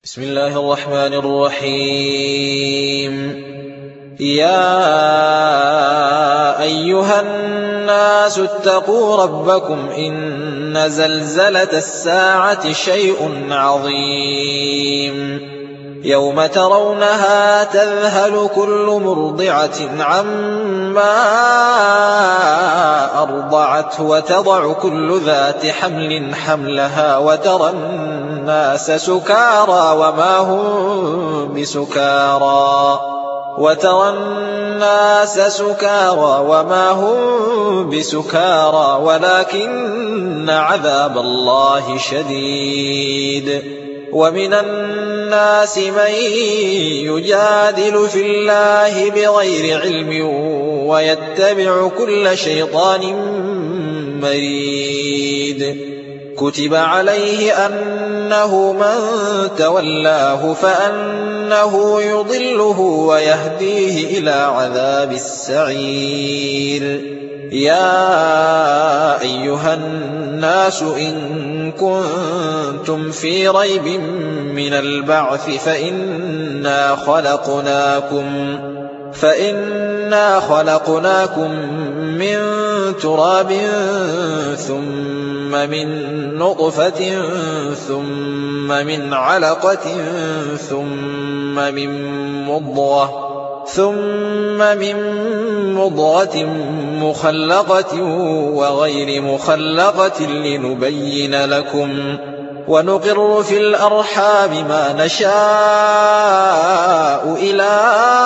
بسم الله الرحمن الرحيم. يا أيها الناس اتقوا ربكم إن زلزلة الساعة شيء عظيم يوم ترونها تذهل كل مرضعة عما أرضعت وتضع كل ذات حمل حملها وترى الناس سكارى وما هم بسكارى ولكن عذاب الله شديد. ومن الناس من يجادل في الله بغير علم ويتبع كل شيطان مريد. كتب عليه أنه من تولاه فأنه يضله ويهديه إلى عذاب السعير. يا أيها الناس إن كنتم في ريب من البعث فإنا خلقناكم من تراب ثم من نطفة ثم من علقة ثم من مضغة مخلقة وغير مخلقة لنبين لكم ونقر في الأرحام ما نشاء إلى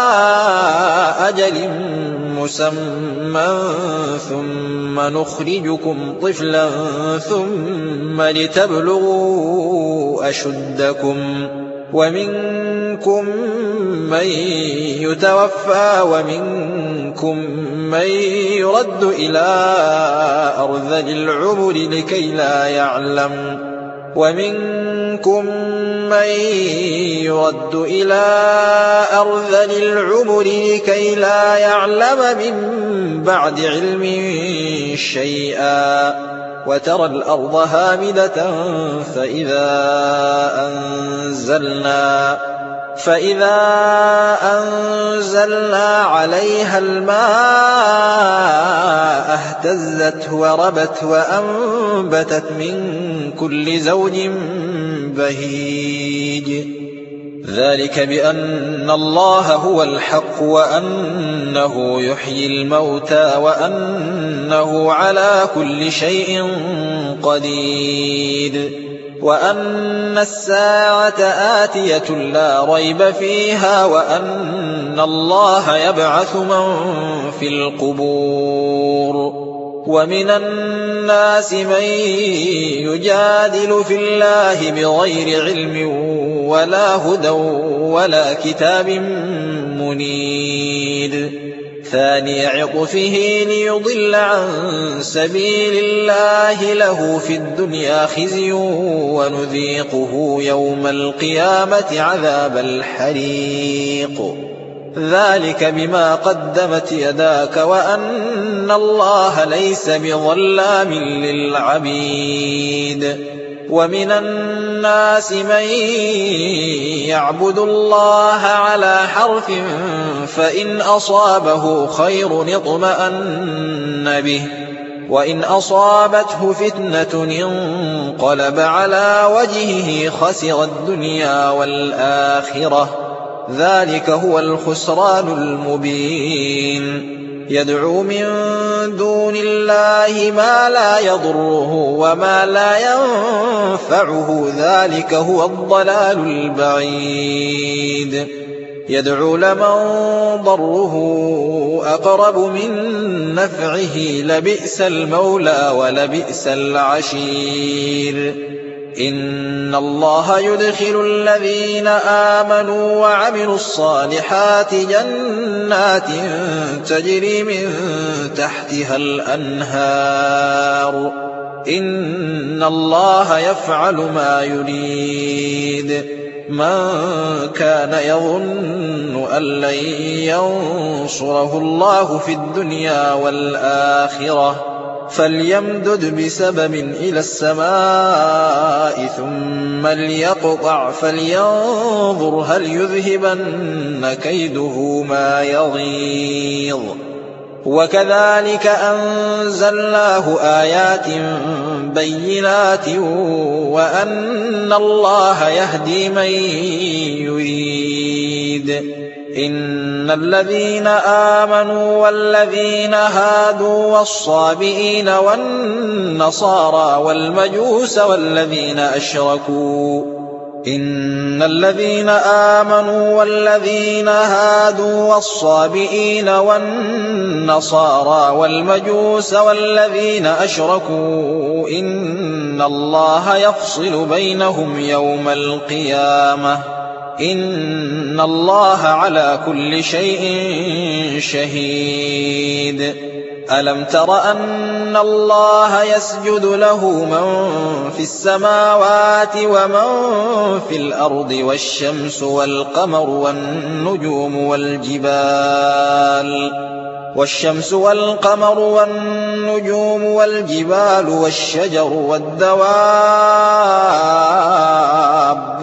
أجل مسمى ثم نخرجكم طفلا ثم لتبلغوا أشدكم ومنكم من يتوفى ومنكم من يرد إلى أرذل العمر لكي لا يعلم من بعد علم شيئا. وترى الأرض هامدة فإذا أنزلنا عليها الماء اهتزت وربت وأنبتت من كل زوج بهيج. ذلك بأن الله هو الحق وأنه يحيي الموتى وأنه على كل شيء قدير وأن الساعة آتية لا ريب فيها وأن الله يبعث من في القبور. ومن الناس من يجادل في الله بغير علم ولا هدى ولا كتاب منير. ثاني عطفه ليضل عن سبيل الله له في الدنيا خزي ونذيقه يوم القيامة عذاب الحريق. ذلك بما قدمت يداك وأن الله ليس بظلام للعبيد. ومن الناس من يعبد الله على حرف فإن أصابه خير اطمأن به وإن أصابته فتنة انقلب على وجهه خسر الدنيا والآخرة. ذلك هو الخسران المبين. يدعو من دون الله ما لا يضره وما لا ينفعه ذلك هو الضلال البعيد. يدعو لمن ضره أقرب من نفعه لبئس المولى ولبئس العشير. إن الله يدخل الذين آمنوا وعملوا الصالحات جنات تجري من تحتها الأنهار. إن الله يفعل ما يريد. من كان يظن أن لن ينصره الله في الدنيا والآخرة فليمدد بسبب إلى السماء ثم ليقطع فلينظر هل يذهبن كيده ما يغيظ. وكذلك أنزلناه آيات بينات وأن الله يهدي من يريد. إن الذين آمنوا والذين هادوا والصابئين والنصارى والمجوس والذين أشركوا إن الذين آمنوا والذين هادوا والصابئين والنصارى والمجوس والذين أشركوا إن الله يفصل بينهم يوم القيامة إن الله على كل شيء شهيد. ألم تر أن الله يسجد له من في السماوات ومن في الأرض والشمس والقمر والنجوم والجبال والشجر والدواب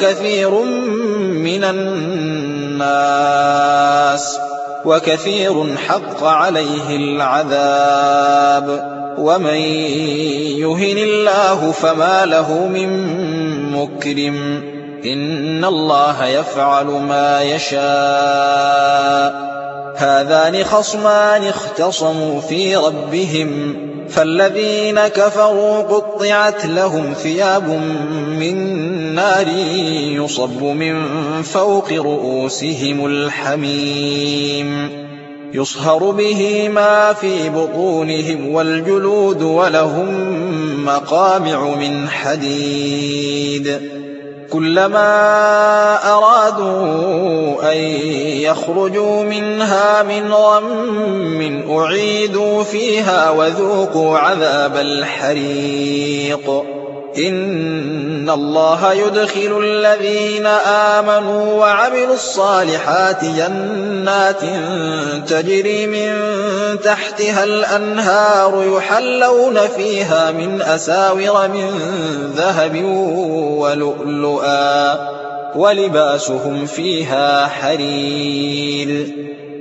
وكثير حق عليه العذاب ومن يهن الله فما له من مكرم إن الله يفعل ما يشاء. هذان خصمان اختصموا في ربهم فالذين كفروا قطعت لهم ثياب من نار يصب من فوق رؤوسهم الحميم يصهر به ما في بطونهم والجلود ولهم مقامع من حديد. كلما أرادوا أن يخرجوا منها من غم أعيدوا فيها وذوقوا عذاب الحريق. إن الله يدخل الذين آمنوا وعملوا الصالحات جنات تجري من تحتها الأنهار يحلون فيها من أساور من ذهب ولؤلؤا ولباسهم فيها حرير.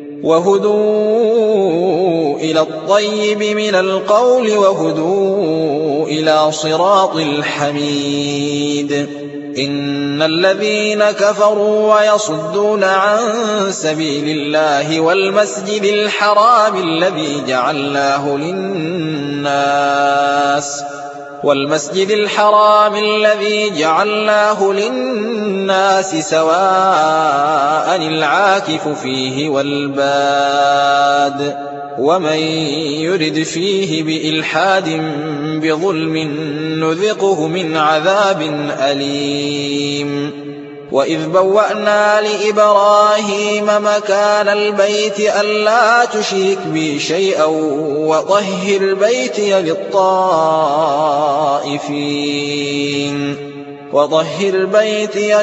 وهدوا إلى الطيب من القول وهدوا إلى صراط الحميد. إن الذين كفروا ويصدون عن سبيل الله والمسجد الحرام الذي جعلناه للناس سواء العاكف فيه والباد ومن يرد فيه بإلحاد بظلم نذقه من عذاب أليم. وإذ بوأنا لإبراهيم مكان البيت ألا تشرك بي شيئا وطهر بيتي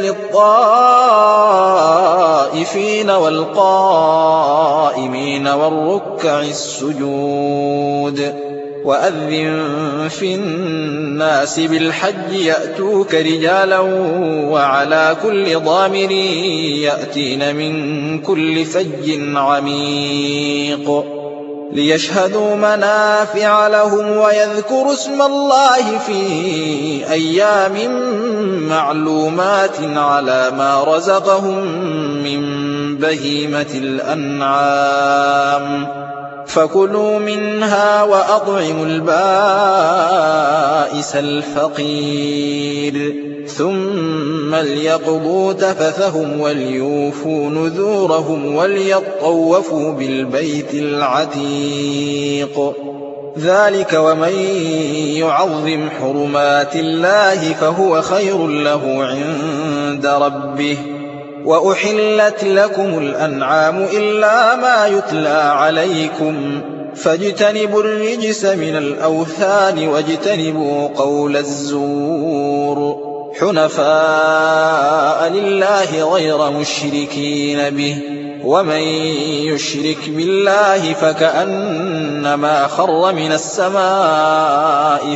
للطائفين والقائمين والركع السجود. وأذن في الناس بالحج يأتوك رجالا وعلى كل ضامر يأتين من كل فج عميق ليشهدوا منافع لهم ويذكروا اسم الله في أيام معلومات على ما رزقهم من بهيمة الأنعام فكلوا منها وأطعموا البائس الفقير ثم ليقضوا تفثهم وليوفوا نذورهم وليطوفوا بالبيت العتيق. ذلك ومن يعظم حرمات الله فهو خير له عند ربه. وأحلت لكم الأنعام إلا ما يتلى عليكم فاجتنبوا الرجس من الأوثان واجتنبوا قول الزور حنفاء لله غير مشركين به ومن يشرك بالله فكأنما خر من السماء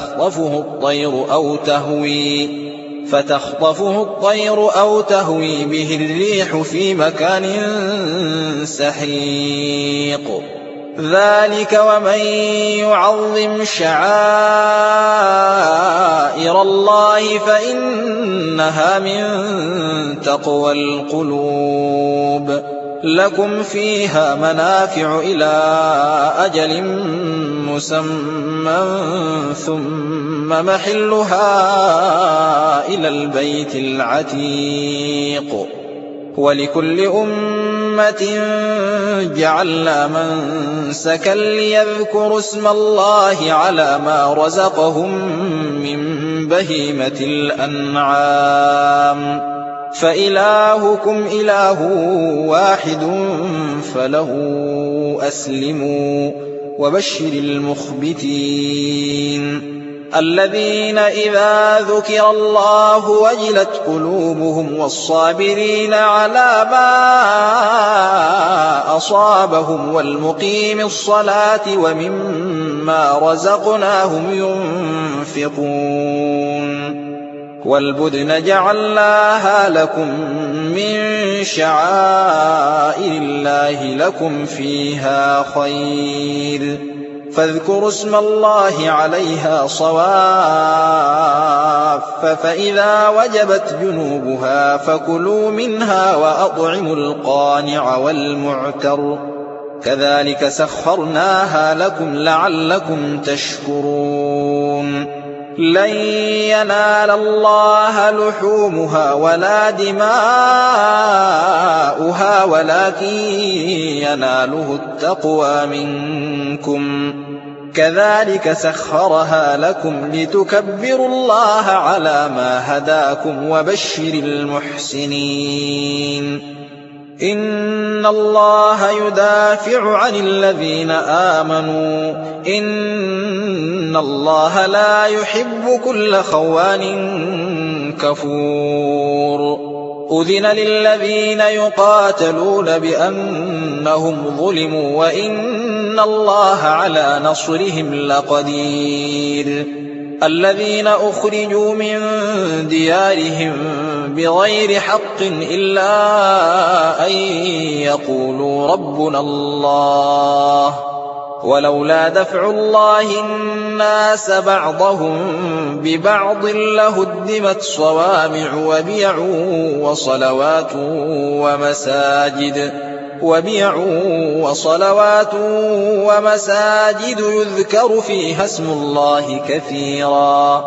فتخطفه الطير أو تهوي به الريح في مكان سحيق ذلك ومن يعظم شعائر الله فإنها من تقوى القلوب لكم فيها منافع إلى أجل مسمى ثم محلها إلى البيت العتيق ولكل أمة جعلنا منسكا ليذكروا اسم الله على ما رزقهم من بهيمة الأنعام فإلهكم إله واحد فله أسلموا وبشر المخبتين الذين إذا ذكر الله وجلت قلوبهم والصابرين على ما أصابهم والمقيم الصلاة ومما رزقناهم ينفقون والبدن جعلناها لكم من شعائر الله لكم فيها خير فاذكروا اسم الله عليها صواف فإذا وجبت جنوبها فكلوا منها وأطعموا القانع والمعتر كذلك سخرناها لكم لعلكم تشكرون لن ينال الله لحومها ولا دماؤها ولكن يناله التقوى منكم كذلك سخرها لكم لتكبروا الله على ما هداكم وبشر المحسنين إن الله يدافع عن الذين آمنوا إن الله لا يحب كل خوان كفور أذن للذين يقاتلون بأنهم ظلموا وإن الله على نصرهم لقدير الذين أخرجوا من ديارهم بغير حق إلا أن يقولوا ربنا الله ولولا دفع الله الناس بعضهم ببعض لهدمت صوامع وبيع وصلوات ومساجد يذكر فيها اسم الله كثيرا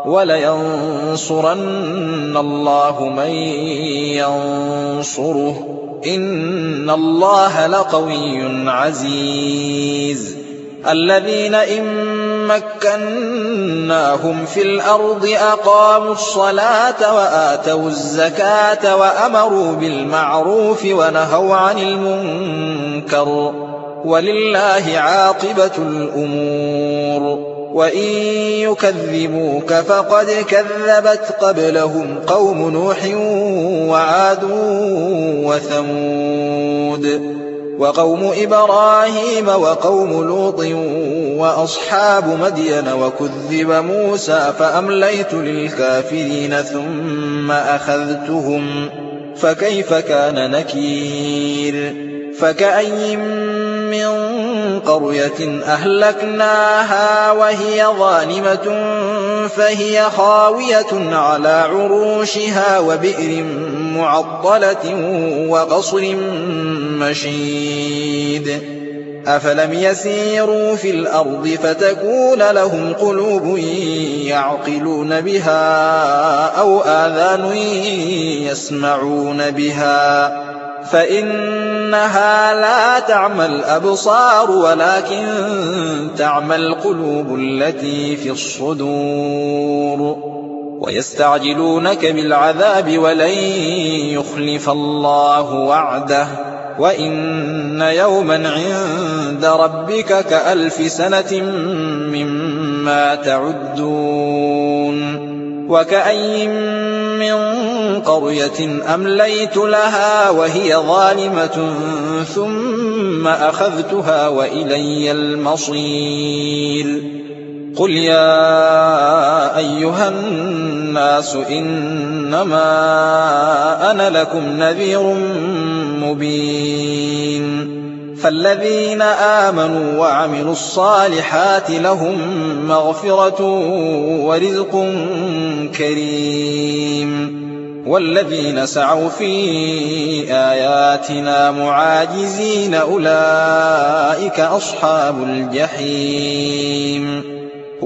ولينصرن الله من ينصره إن الله لقوي عزيز الذين إن مكناهم في الأرض أقاموا الصلاة وآتوا الزكاة وأمروا بالمعروف ونهوا عن المنكر ولله عاقبة الأمور وإن يكذبوك فقد كذبت قبلهم قوم نوح وعاد وثمود وقوم إبراهيم وقوم لوط وأصحاب مدين وكذب موسى فأمليت للكافرين ثم أخذتهم فكيف كان نكير فكأي من قرية أهلكناها وهي ظالمة فهي خاوية على عروشها وبئر معطلة وقصر مشيد أفلم يسيروا في الأرض فتكون لهم قلوب يعقلون بها أو آذان يسمعون بها فإنها لا تعمى الأبصار ولكن تعمى القلوب التي في الصدور ويستعجلونك بالعذاب ولن يخلف الله وعده وإن يوما عند ربك كألف سنة مما تعدون وكأي من قرية أمليت لها وهي ظالمة ثم أخذتها وإلي المصير قل يا أيها الناس إنما أنا لكم نذير مبين فالذين آمنوا وعملوا الصالحات لهم مغفرة ورزق كريم والذين سعوا في آياتنا معاجزين أولئك أصحاب الجحيم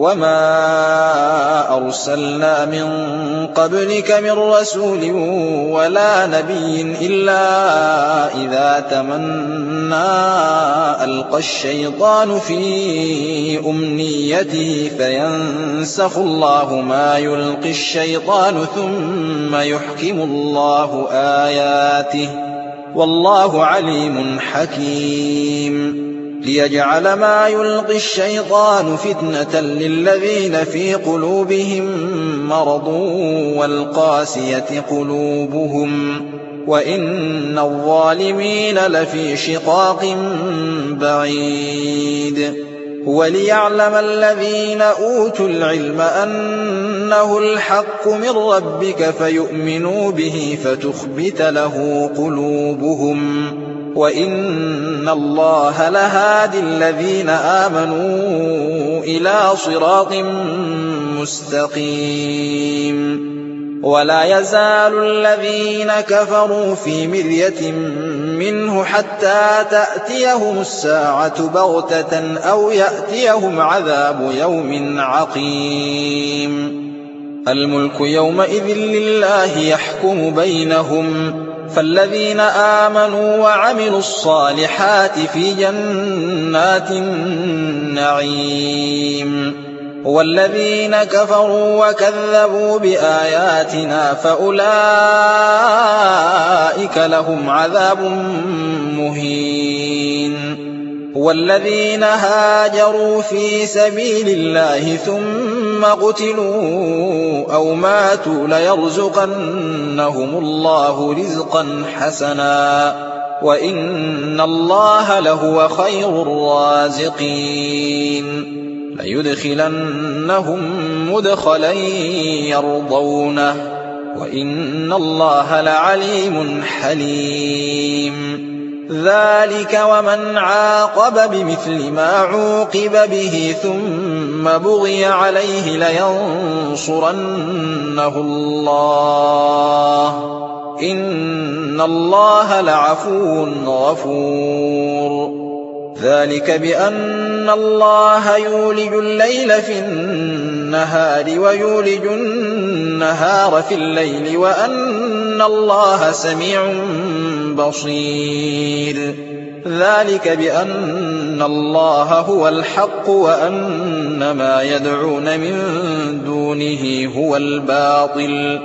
وما أرسلنا من قبلك من رسول ولا نبي إلا إذا تمنى ألقى الشيطان في أمنيته فينسخ الله ما يلقي الشيطان ثم يحكم الله آياته والله عليم حكيم ليجعل ما يلقي الشيطان فتنة للذين في قلوبهم مرض والقاسية قلوبهم وإن الظالمين لفي شقاق بعيد وليعلم الذين أوتوا العلم أنه الحق من ربك فيؤمنوا به فتخبت له قلوبهم وإن الله لهادي الذين آمنوا إلى صراط مستقيم ولا يزال الذين كفروا في مرية منه حتى تأتيهم الساعة بغتة أو يأتيهم عذاب يوم عقيم الملك يومئذ لله يحكم بينهم فالذين آمنوا وعملوا الصالحات في جنات النعيم والذين كفروا وكذبوا بآياتنا فأولئك لهم عذاب مهين والذين هاجروا في سبيل الله ثم قتلوا أو ماتوا ليرزقنهم الله رزقا حسنا وإن الله لهو خير الرازقين ليدخلنهم مدخلا يرضونه وإن الله لعليم حليم ذلك ومن عاقب بمثل ما عوقب به ثم بغي عليه لينصرنه الله إن الله لعفو غفور ذلك بأن الله يولج الليل في النهار ويولج النهار في الليل وأن الله سميع بصير ذلك بأن الله هو الحق وأن ما يدعون من دونه هو الباطل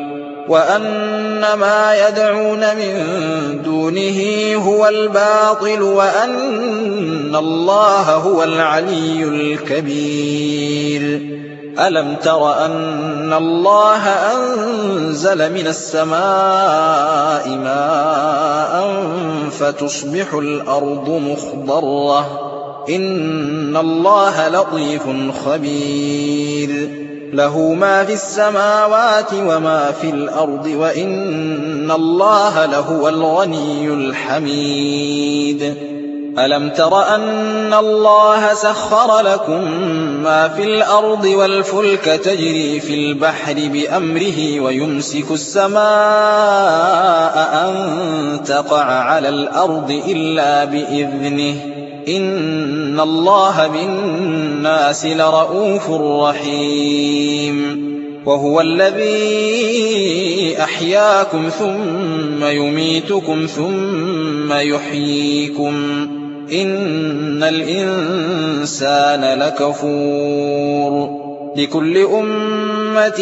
وأن الله هو العلي الكبير ألم تر أن الله أنزل من السماء ماء فتصبح الأرض مخضرة إن الله لطيف خبير له ما في السماوات وما في الأرض وإن الله لهو الغني الحميد ألم تر أن الله سخر لكم ما في الأرض والفلك تجري في البحر بأمره ويمسك السماء أن تقع على الأرض إلا بإذنه إن الله بالناس لرءوف رحيم وهو الذي أحياكم ثم يميتكم ثم يحييكم إن الإنسان لكفور لكل أمة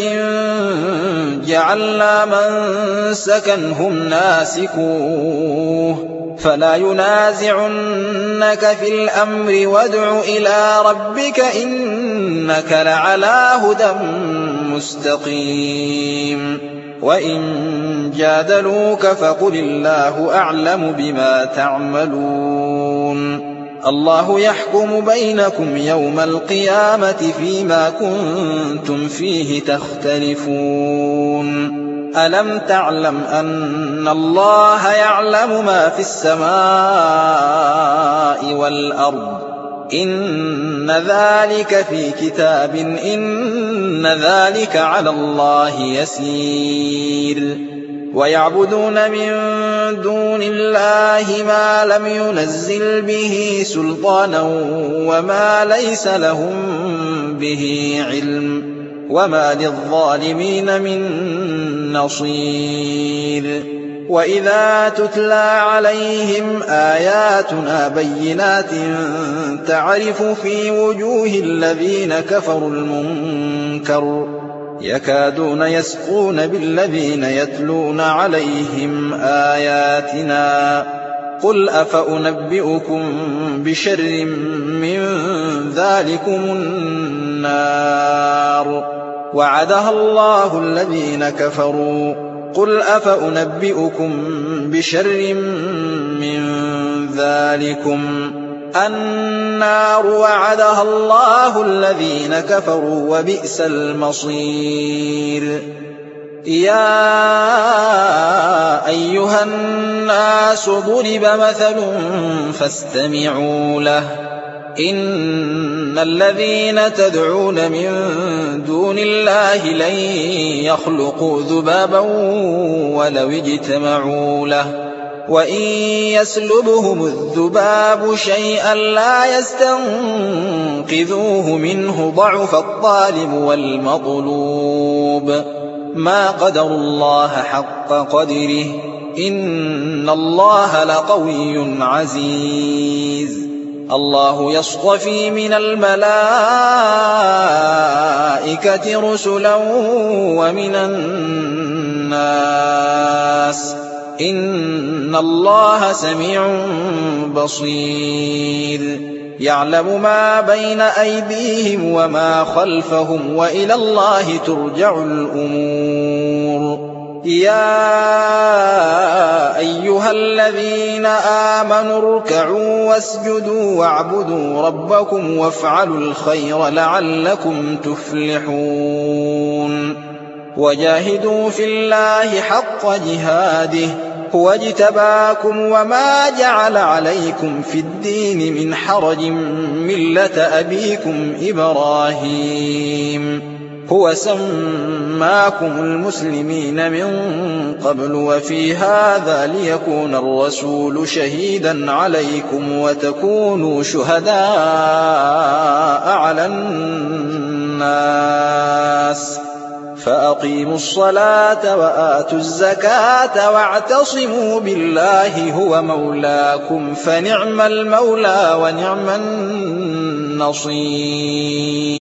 جعلنا منسكا هم ناسكوه فلا ينازعنك في الأمر وادع إلى ربك إنك لعلى هدى مستقيم وإن جادلوك فقل الله أعلم بما تعملون الله يحكم بينكم يوم القيامة فيما كنتم فيه تختلفون ألم تعلم أن الله يعلم ما في السماء والأرض إن ذلك في كتاب إن ذلك على الله يسير ويعبدون من دون الله ما لم ينزل به سلطانا وما ليس لهم به علم وما للظالمين من نصير وإذا تتلى عليهم آياتنا بينات تعرف في وجوه الذين كفروا المنكر يكادون يسقون بالذين يتلون عليهم آياتنا قل أفأنبئكم بشر من ذلكم النار وعدها الله الذين كفروا قل أفأنبئكم بشر من ذلكم النار وعدها الله الذين كفروا وبئس المصير يا أيها الناس ضرب مثل فاستمعوا له إن الذين تدعون من دون الله لن يخلقوا ذبابا ولو اجتمعوا له وإن يسلبهم الذباب شيئا لا يستنقذوه منه ضعف الطالب والمطلوب ما قدروا الله حق قدره إن الله لقوي عزيز الله يصطفي من الملائكة رسلا ومن الناس إن الله سميع بصير يعلم ما بين أيديهم وما خلفهم وإلى الله ترجع الأمور يا أيها الذين آمنوا اركعوا واسجدوا واعبدوا ربكم وافعلوا الخير لعلكم تفلحون وجاهدوا في الله حق جهاده هو اجتباكم وما جعل عليكم في الدين من حرج ملة أبيكم إبراهيم هو سماكم المسلمين من قبل وفي هذا ليكون الرسول شهيدا عليكم وتكونوا شهداء على الناس فأقيموا الصلاة وآتوا الزكاة واعتصموا بالله هو مولاكم فنعم المولى ونعم النصير